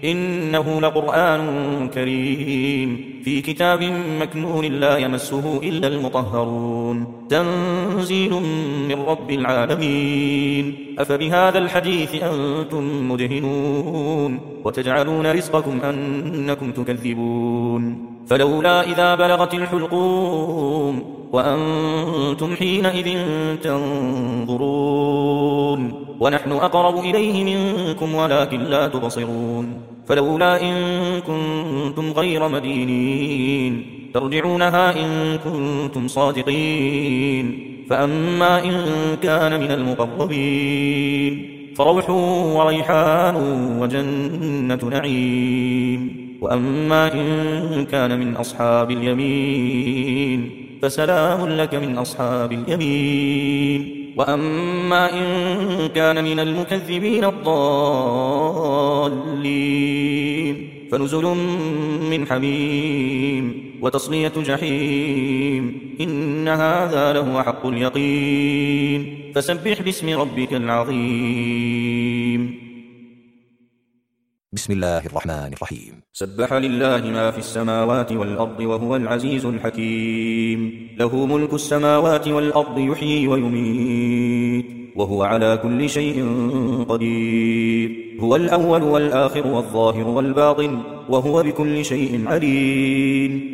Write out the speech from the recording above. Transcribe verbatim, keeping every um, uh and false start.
إنه لقرآن كريم في كتاب مكنون لا يمسه إلا المطهرون تنزيل من رب العالمين أفبهذا الحديث أنتم مدهنون وتجعلون رزقكم أنكم تكذبون فلولا إذا بلغت الحلقوم وأنتم حينئذ تنظرون ونحن أقرب إليه منكم ولكن لا تبصرون فلولا إن كنتم غير مدينين ترجعونها إن كنتم صادقين فأما إن كان من المقربين فروح وريحان وجنة نعيم وأما إن كان من أصحاب اليمين فسلام لك من أصحاب اليمين وأما إن كان من المكذبين الضالين فنزل من حميم وتصلية جحيم إن هذا لهو حق اليقين فسبح باسم ربك العظيم. بسم الله الرحمن الرحيم. سبح لله ما في السماوات والأرض وهو العزيز الحكيم له ملك السماوات والأرض يحيي ويميت وهو على كل شيء قدير هو الأول والآخر والظاهر والباطن وهو بكل شيء عليم.